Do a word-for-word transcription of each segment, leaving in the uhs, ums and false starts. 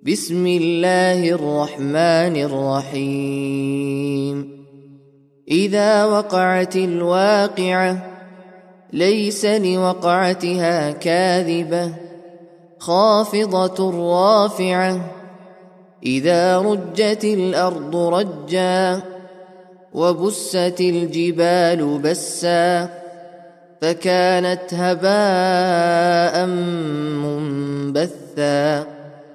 بسم الله الرحمن الرحيم إذا وقعت الواقعة ليس لوقعتها كاذبة خافضة رافعة إذا رجت الأرض رجا وبست الجبال بسا فكانت هباء منبثا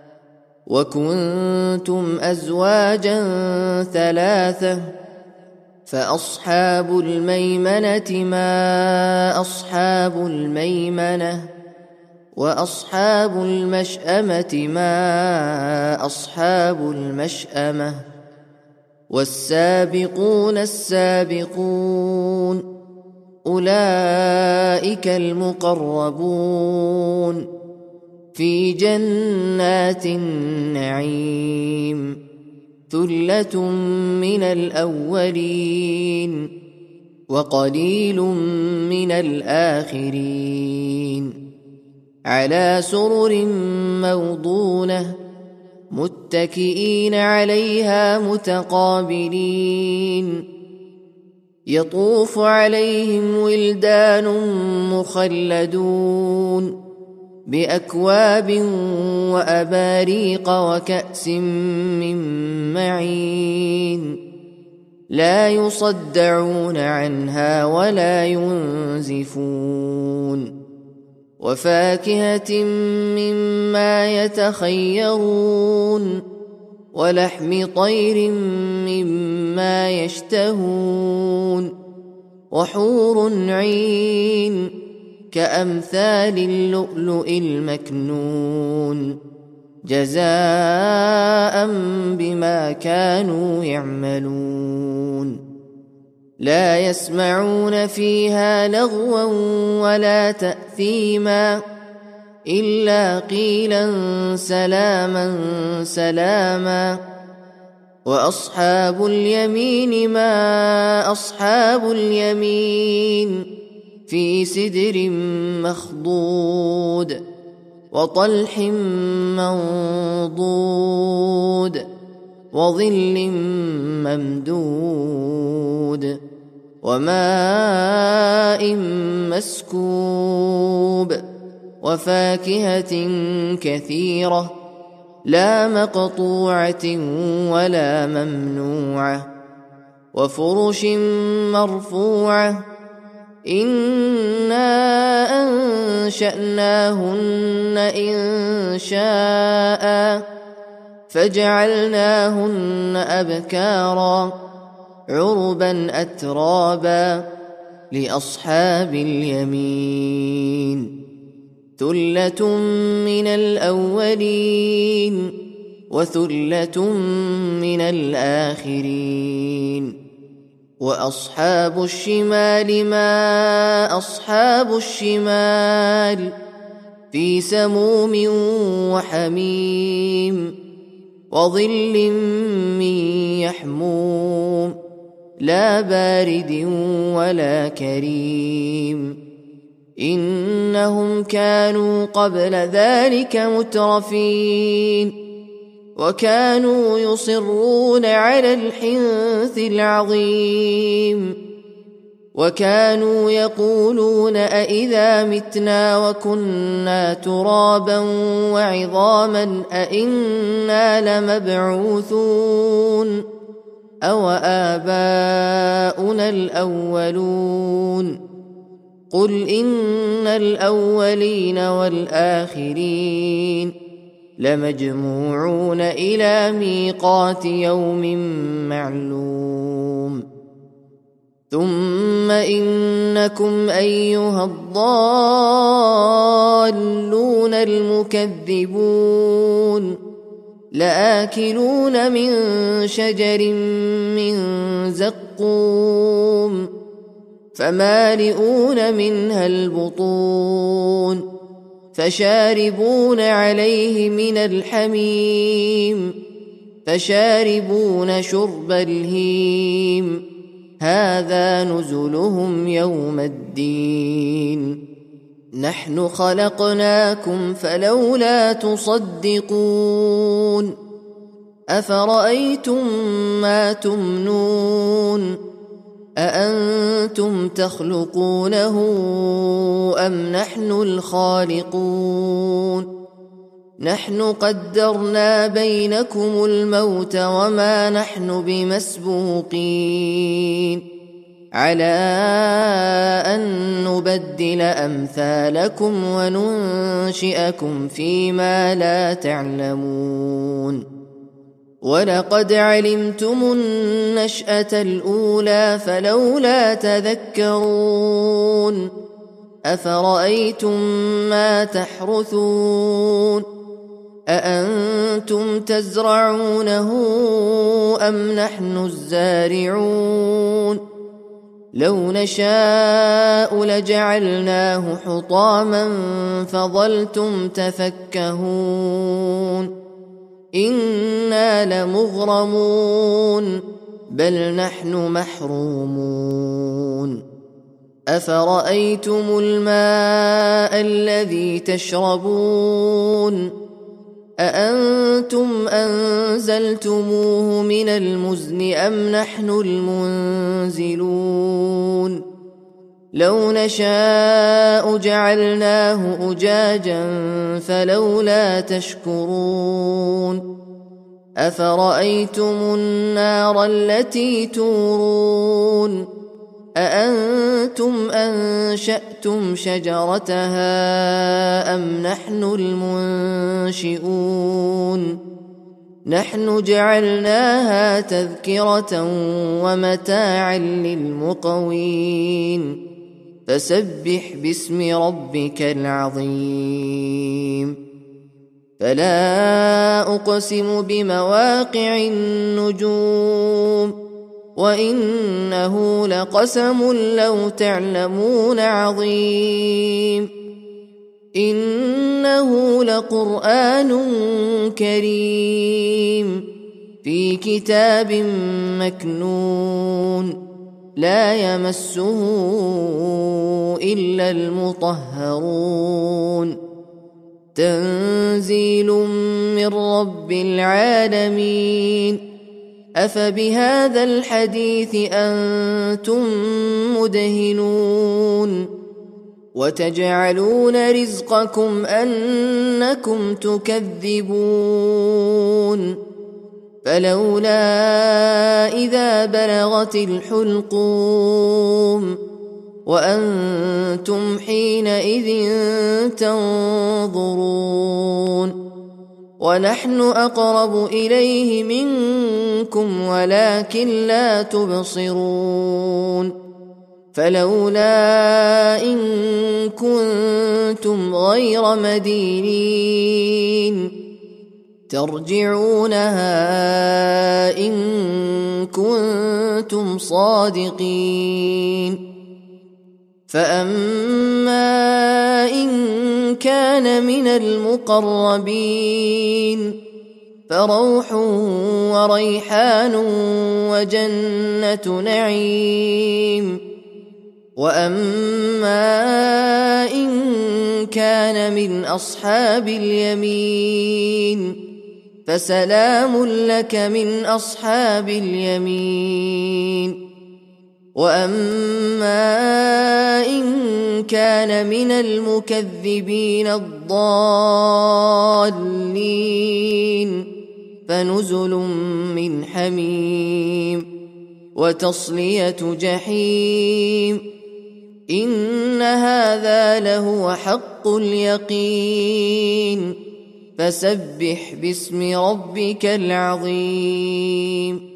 وكنتم أزواجا ثلاثة فأصحاب الميمنة ما أصحاب الميمنة وأصحاب المشأمة ما أصحاب المشأمة والسابقون السابقون أولئك المقربون في جنات النعيم ثلة من الأولين وقليل من الآخرين على سرر موضونة متكئين عليها متقابلين يطوف عليهم ولدان مخلدون بأكواب وأباريق وكأس من معين لا يصدعون عنها ولا ينزفون وفاكهة مما يتخيرون ولحم طير مما يشتهون وحور عين كأمثال اللؤلؤ المكنون جزاء بما كانوا يعملون لا يسمعون فيها لغوا ولا تأثيما إلا قيلا سلاما سلاما وأصحاب اليمين ما أصحاب اليمين في سدر مخضود وطلح منضود وظل ممدود وماء مسكوب وفاكهة كثيرة لا مقطوعة ولا ممنوعة وفرش مرفوعة إنا أنشأناهن إن شاء فجعلناهن أبكارا عربا أترابا لأصحاب اليمين ثلة من الأولين وثلة من الآخرين وأصحاب الشمال ما أصحاب الشمال في سموم وحميم وظل من يحموم لا بارد ولا كريم إنهم كانوا قبل ذلك مترفين وكانوا يصرون على الحنث العظيم وكانوا يقولون أإذا متنا وكنا ترابا وعظاما أإنا لمبعوثون أو آباؤنا الأولون قل إن الأولين والآخرين لمجموعون إلى ميقات يوم معلوم ثم إنكم أيها الضالون المكذبون لآكلون من شجر من زقوم فمالئون منها البطون فشاربون عليه من الحميم فشاربون شرب الهيم هذا نزلهم يوم الدين نحن خلقناكم فلولا تصدقون أفرأيتم ما تمنون أأنتم تخلقونه أم نحن الخالقون نحن قدرنا بينكم الموت وما نحن بمسبوقين على أن نبدل أمثالكم وننشئكم فيما لا تعلمون ولقد علمتم النشأة الأولى فلولا تذكرون أفرأيتم ما تحرثون أأنتم تزرعونه أم نحن الزارعون لو نشاء لجعلناه حطاما فظلتم تفكهون إنا لمغرمون بل نحن محرومون أفرأيتم الماء الذي تشربون أأنتم أنزلتموه من المزن أم نحن المنزلون لو نشاء جعلناه أجاجا فلولا تشكرون أفرأيتم النار التي تورون أأنتم أنشأتم شجرتها أم نحن المنشئون نحن جعلناها تذكرة ومتاعا للمقوين فسبح باسم ربك العظيم فلا أقسم بمواقع النجوم وإنه لقسم لو تعلمون عظيم إنه لقرآن كريم في كتاب مكنون لا يمسه إلا المطهرون تنزيل من رب العالمين أفبهذا الحديث أنتم مدهنون وتجعلون رزقكم أنكم تكذبون فلولا إذا بلغت الحلقوم وأنتم حينئذ تنظرون ونحن أقرب إليه منكم ولكن لا تبصرون فلولا إن كنتم غير مدينين ترجعونها إن كنتم صادقين فأما إن كان من المقربين فروح وريحان وجنة نعيم وأما إن كان من أصحاب اليمين فسلام لك من أصحاب اليمين وأما إن كان من المكذبين الضالين فنزل من حميم وتصلية جحيم إن هذا لهو حق اليقين فسبح باسم ربك العظيم